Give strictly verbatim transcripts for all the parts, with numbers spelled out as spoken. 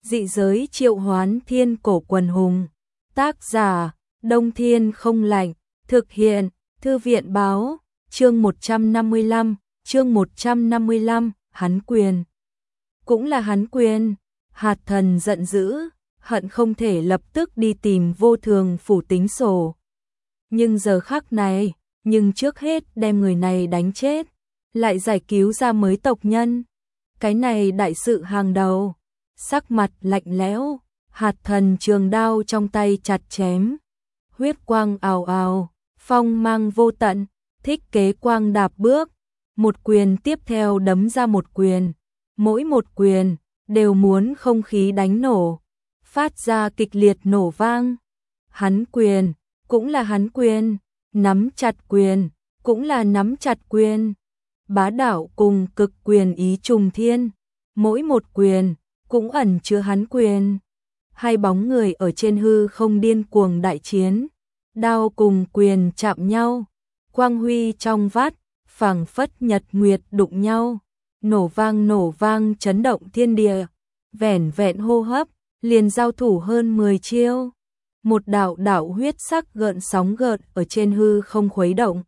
Dị giới triệu hoán thiên cổ quần hùng. Tác giả, Đông Thiên không lạnh. Thực hiện, Thư viện báo. Chương một trăm năm mươi lăm, chương một trăm năm mươi lăm, hắn quyền. Cũng là hắn quyền. Hạt thần giận dữ, hận không thể lập tức đi tìm Vô Thường phủ tính sổ. Nhưng giờ khắc này, nhưng trước hết đem người này đánh chết, lại giải cứu ra mới tộc nhân. Cái này đại sự hàng đầu. Sắc mặt lạnh lẽo, hạt thần trường đao trong tay chặt chém. Huyết quang ào ào, phong mang vô tận, thích kế quang đạp bước. Một quyền tiếp theo đấm ra một quyền. Mỗi một quyền, đều muốn không khí đánh nổ. Phát ra kịch liệt nổ vang. Hắn quyền, cũng là hắn quyền. Nắm chặt quyền, cũng là nắm chặt quyền. Bá đạo cùng cực quyền ý trùng thiên. Mỗi một quyền, cũng ẩn chứa hắn quyền. Hai bóng người ở trên hư không điên cuồng đại chiến. Đao cùng quyền chạm nhau. Quang huy trong vắt, phảng phất nhật nguyệt đụng nhau. Nổ vang nổ vang chấn động thiên địa. Vẻn vẹn hô hấp, liền giao thủ hơn mười chiêu. Một đạo đạo huyết sắc gợn sóng gợn ở trên hư không khuấy động.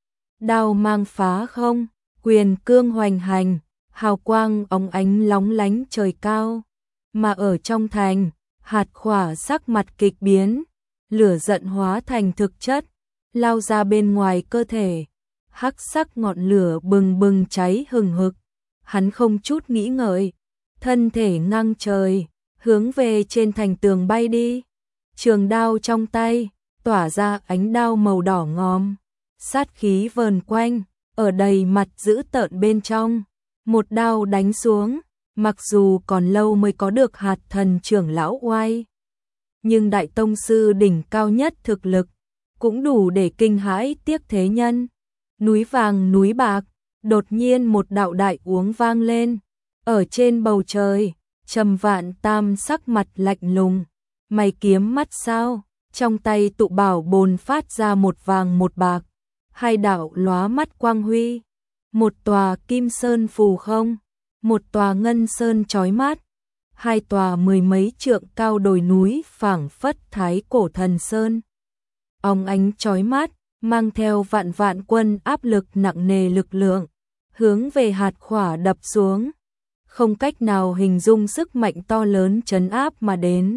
Đao mang phá không, quyền cương hoành hành, hào quang óng ánh lóng lánh trời cao. Mà ở trong thành, hạt khỏa sắc mặt kịch biến, lửa giận hóa thành thực chất, lao ra bên ngoài cơ thể. Hắc sắc ngọn lửa bừng bừng cháy hừng hực. Hắn không chút nghĩ ngợi, thân thể ngang trời, hướng về trên thành tường bay đi. Trường đao trong tay, tỏa ra ánh đao màu đỏ ngòm. Sát khí vờn quanh, ở đầy mặt dữ tợn bên trong. Một đao đánh xuống, mặc dù còn lâu mới có được hạt thần trưởng lão oai. Nhưng đại tông sư đỉnh cao nhất thực lực, cũng đủ để kinh hãi tiếc thế nhân. Núi vàng núi bạc, đột nhiên một đạo đại uống vang lên. Ở trên bầu trời, Trầm Vạn Tam sắc mặt lạnh lùng. Mày kiếm mắt sao, trong tay tụ bảo bồn phát ra một vàng một bạc. Hai đạo lóa mắt quang huy. Một tòa kim sơn phù không, một tòa ngân sơn chói mắt. Hai tòa mười mấy trượng cao đồi núi phảng phất thái cổ thần sơn. Óng ánh chói mắt, mang theo vạn vạn quân áp lực nặng nề lực lượng, hướng về hạt khỏa đập xuống. Không cách nào hình dung sức mạnh to lớn trấn áp mà đến.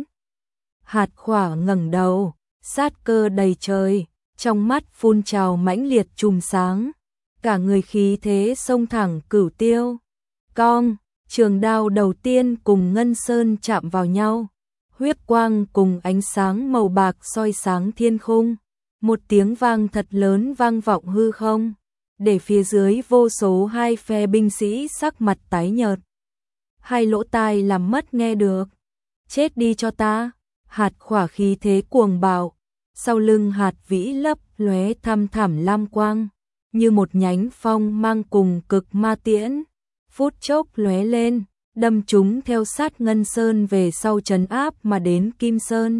Hạt khỏa ngẩng đầu, sát cơ đầy trời, trong mắt phun trào mãnh liệt chùm sáng. Cả người khí thế xông thẳng cửu tiêu. Cong, trường đao đầu tiên cùng ngân sơn chạm vào nhau. Huyết quang cùng ánh sáng màu bạc soi sáng thiên khung. Một tiếng vang thật lớn vang vọng hư không, để phía dưới vô số hai phe binh sĩ sắc mặt tái nhợt. Hai lỗ tai làm mất nghe được. Chết đi cho ta. Hạt khỏa khí thế cuồng bạo. Sau lưng hạt vĩ lấp lóe thăm thẳm lam quang, như một nhánh phong mang cùng cực ma tiễn. Phút chốc lóe lên, đâm chúng theo sát ngân sơn về sau trấn áp mà đến kim sơn.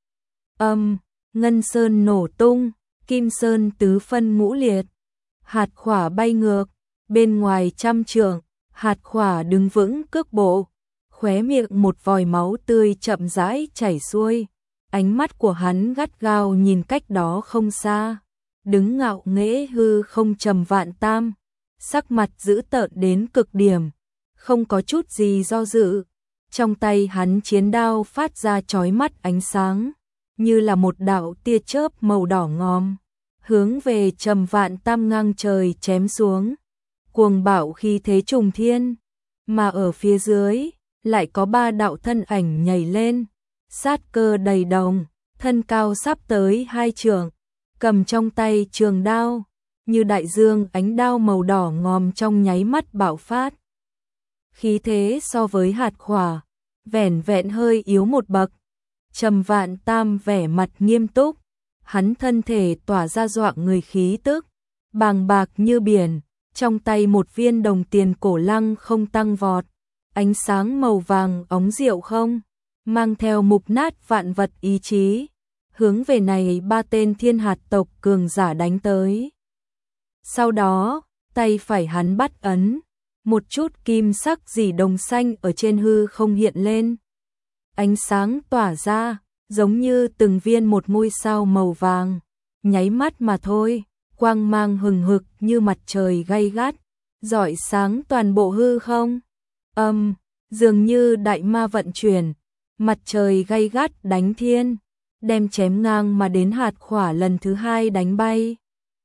Âm, ngân sơn nổ tung, kim sơn tứ phân ngũ liệt. Hạt khỏa bay ngược, bên ngoài trăm trượng, hạt khỏa đứng vững cước bộ. Khóe miệng một vòi máu tươi chậm rãi chảy xuôi. Ánh mắt của hắn gắt gao nhìn cách đó không xa. Đứng ngạo nghễ hư không Trầm Vạn Tam. Sắc mặt dữ tợn đến cực điểm. Không có chút gì do dự. Trong tay hắn chiến đao phát ra chói mắt ánh sáng. Như là một đạo tia chớp màu đỏ ngòm. Hướng về Trầm Vạn Tam ngang trời chém xuống. Cuồng bạo khí thế trùng thiên. Mà ở phía dưới, lại có ba đạo thân ảnh nhảy lên. Sát cơ đầy đồng, thân cao sắp tới hai trượng, cầm trong tay trường đao, như đại dương ánh đao màu đỏ ngòm trong nháy mắt bạo phát. Khí thế so với hạt khỏa, vẻn vẹn hơi yếu một bậc. Trầm Vạn Tam vẻ mặt nghiêm túc, hắn thân thể tỏa ra doạng người khí tức, bàng bạc như biển, trong tay một viên đồng tiền cổ lăng không tăng vọt, ánh sáng màu vàng óng rượu không. Mang theo mục nát vạn vật ý chí, hướng về này ba tên thiên hạt tộc cường giả đánh tới. Sau đó, tay phải hắn bắt ấn, một chút kim sắc dì đồng xanh ở trên hư không hiện lên. ánh sáng tỏa ra, giống như từng viên một ngôi sao màu vàng, nháy mắt mà thôi, quang mang hừng hực như mặt trời gay gắt, rọi sáng toàn bộ hư không. Âm, um, dường như đại ma vận chuyển, mặt trời gay gắt đánh thiên, đem chém ngang mà đến hạt khỏa lần thứ hai đánh bay.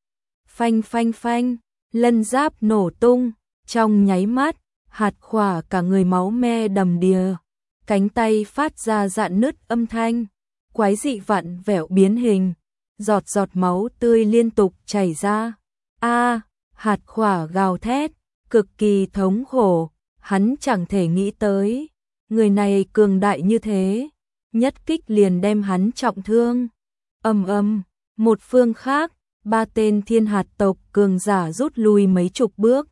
Phanh phanh phanh, lân giáp nổ tung, trong nháy mắt, hạt khỏa cả người máu me đầm đìa, cánh tay phát ra rạn nứt âm thanh, quái dị vặn vẹo biến hình, giọt giọt máu tươi liên tục chảy ra. A, hạt khỏa gào thét, cực kỳ thống khổ, hắn chẳng thể nghĩ tới, người này cường đại như thế, nhất kích liền đem hắn trọng thương. Ầm ầm, một phương khác, ba tên thiên hạt tộc cường giả rút lui mấy chục bước.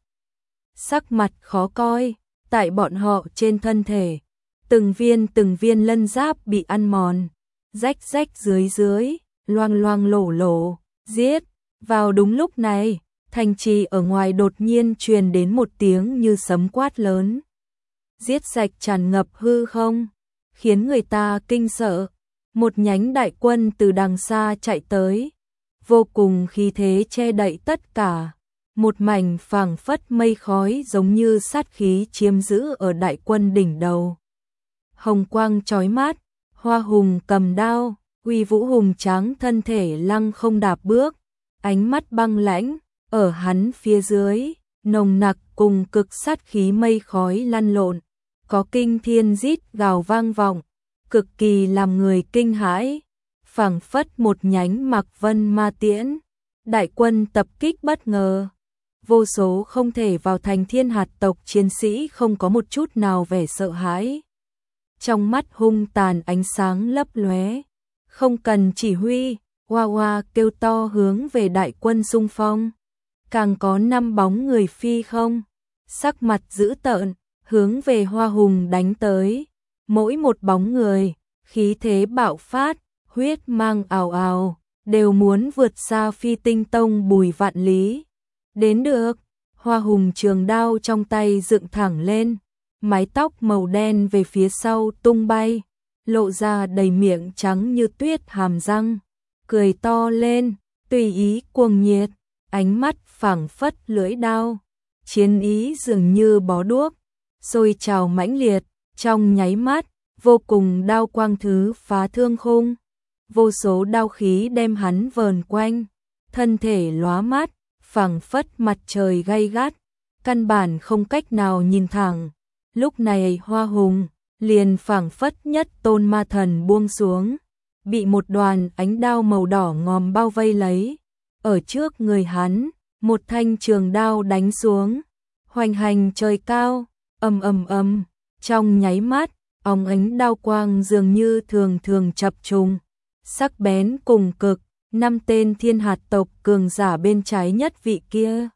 Sắc mặt khó coi, tại bọn họ trên thân thể, từng viên từng viên lân giáp bị ăn mòn, rách rách dưới dưới, loang loang lổ lổ, giết. Vào đúng lúc này, thành trì ở ngoài đột nhiên truyền đến một tiếng như sấm quát lớn. Giết sạch tràn ngập hư không, khiến người ta kinh sợ. Một nhánh đại quân từ đằng xa chạy tới, vô cùng khí thế che đậy tất cả. Một mảnh phảng phất mây khói giống như sát khí chiếm giữ ở đại quân đỉnh đầu. Hồng quang chói mắt, Hoa Hùng cầm đao, uy vũ hùng tráng thân thể lăng không đạp bước, ánh mắt băng lãnh, ở hắn phía dưới, nồng nặc cùng cực sát khí mây khói lăn lộn, có kinh thiên rít gào vang vọng, cực kỳ làm người kinh hãi, phảng phất một nhánh Mạc Vân ma tiễn. Đại quân tập kích bất ngờ, vô số không thể vào thành thiên hạt tộc chiến sĩ không có một chút nào vẻ sợ hãi. Trong mắt hung tàn ánh sáng lấp lóe, không cần chỉ huy, Hoa Hoa kêu to hướng về đại quân xung phong. Càng có năm bóng người phi không, sắc mặt dữ tợn, hướng về Hoa Hùng đánh tới. Mỗi một bóng người, khí thế bạo phát, huyết mang ào ào, đều muốn vượt xa Phi Tinh Tông Bùi Vạn Lý. Đến được, Hoa Hùng trường đao trong tay dựng thẳng lên, mái tóc màu đen về phía sau tung bay, lộ ra đầy miệng trắng như tuyết hàm răng, cười to lên, tùy ý cuồng nhiệt, ánh mắt phảng phất lưỡi đao, chiến ý dường như bó đuốc, sôi trào mãnh liệt, trong nháy mắt, vô cùng đao quang thứ phá thương khung, vô số đao khí đem hắn vờn quanh, thân thể lóa mắt, phảng phất mặt trời gay gắt, căn bản không cách nào nhìn thẳng. Lúc này Hoa Hùng liền phảng phất nhất tôn ma thần buông xuống, bị một đoàn ánh đao màu đỏ ngòm bao vây lấy. Ở trước người hắn, một thanh trường đao đánh xuống, hoành hành trời cao, ầm ầm ầm, trong nháy mắt, óng ánh đao quang dường như thường thường chập trùng, sắc bén cùng cực. Năm tên thiên hạt tộc cường giả bên trái nhất vị kia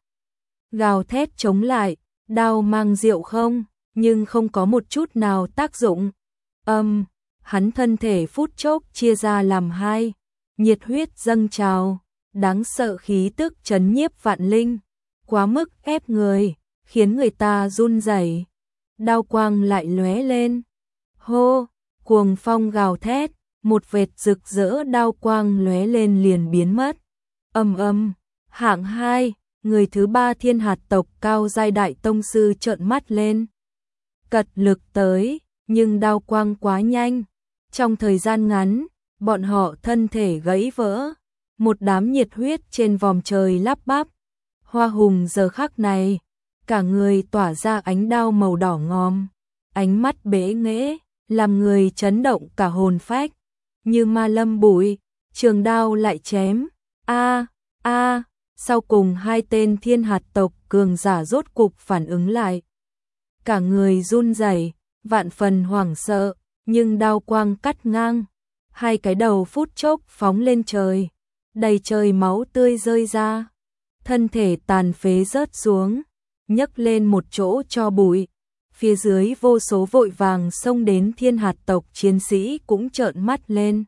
gào thét chống lại, đao mang diệu không, nhưng không có một chút nào tác dụng. Âm, um, hắn thân thể phút chốc chia ra làm hai, nhiệt huyết dâng trào, đáng sợ khí tức trấn nhiếp vạn linh, quá mức ép người, khiến người ta run rẩy. Đao quang lại lóe lên, hô, cuồng phong gào thét, một vệt rực rỡ đao quang lóe lên liền biến mất. Ầm ầm, hạng hai, người thứ ba thiên hạt tộc cao giai đại tông sư trợn mắt lên. Cật lực tới, nhưng đao quang quá nhanh, trong thời gian ngắn, bọn họ thân thể gãy vỡ, một đám nhiệt huyết trên vòm trời lắp bắp. Hoa Hùng giờ khắc này, cả người tỏa ra ánh đao màu đỏ ngòm, ánh mắt bế nghễ, làm người chấn động cả hồn phách. Như ma lâm bụi, trường đao lại chém, a a, sau cùng hai tên thiên hạt tộc cường giả rốt cục phản ứng lại. Cả người run rẩy, vạn phần hoảng sợ, nhưng đao quang cắt ngang, hai cái đầu phút chốc phóng lên trời, đầy trời máu tươi rơi ra, thân thể tàn phế rớt xuống, nhấc lên một chỗ cho bụi. Phía dưới vô số vội vàng xông đến thiên hạt tộc chiến sĩ cũng trợn mắt lên.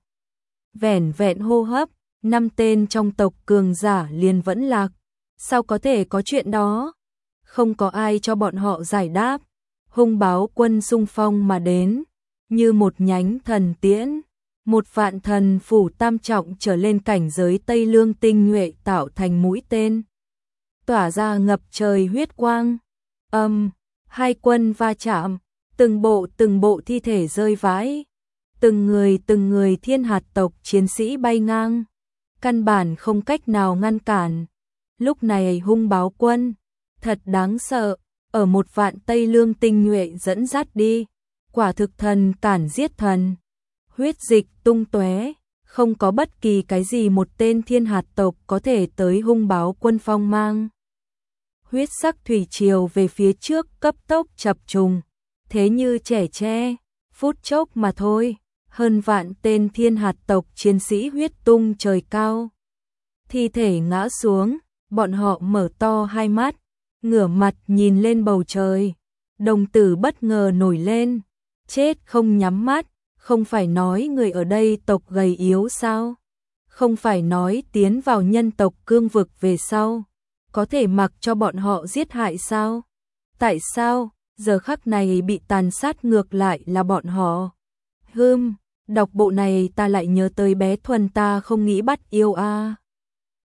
Vẻn vẹn hô hấp, năm tên trong tộc cường giả liền vẫn lạc. Sao có thể có chuyện đó? Không có ai cho bọn họ giải đáp. Hung báo quân xung phong mà đến, như một nhánh thần tiễn, một vạn thần phủ tam trọng trở lên cảnh giới Tây Lương tinh nhuệ tạo thành mũi tên, tỏa ra ngập trời huyết quang. Âm, hai quân va chạm, từng bộ từng bộ thi thể rơi vãi, từng người từng người thiên hạt tộc chiến sĩ bay ngang, căn bản không cách nào ngăn cản. Lúc này hung báo quân, thật đáng sợ, ở một vạn Tây Lương tinh nhuệ dẫn dắt đi, quả thực thần cản giết thần. Huyết dịch tung tóe, không có bất kỳ cái gì một tên thiên hạt tộc có thể tới hung báo quân phong mang. Huyết sắc thủy triều về phía trước cấp tốc chập trùng, thế như trẻ tre, phút chốc mà thôi, hơn vạn tên thiên hạt tộc chiến sĩ huyết tung trời cao. Thi thể ngã xuống, bọn họ mở to hai mắt, ngửa mặt nhìn lên bầu trời, đồng tử bất ngờ nổi lên, chết không nhắm mắt, không phải nói người ở đây tộc gầy yếu sao? Không phải nói tiến vào nhân tộc cương vực về sau, có thể mặc cho bọn họ giết hại sao? Tại sao, giờ khắc này bị tàn sát ngược lại là bọn họ? Hừm, đọc bộ này ta lại nhớ tới bé Thuần ta không nghĩ bắt yêu a. À.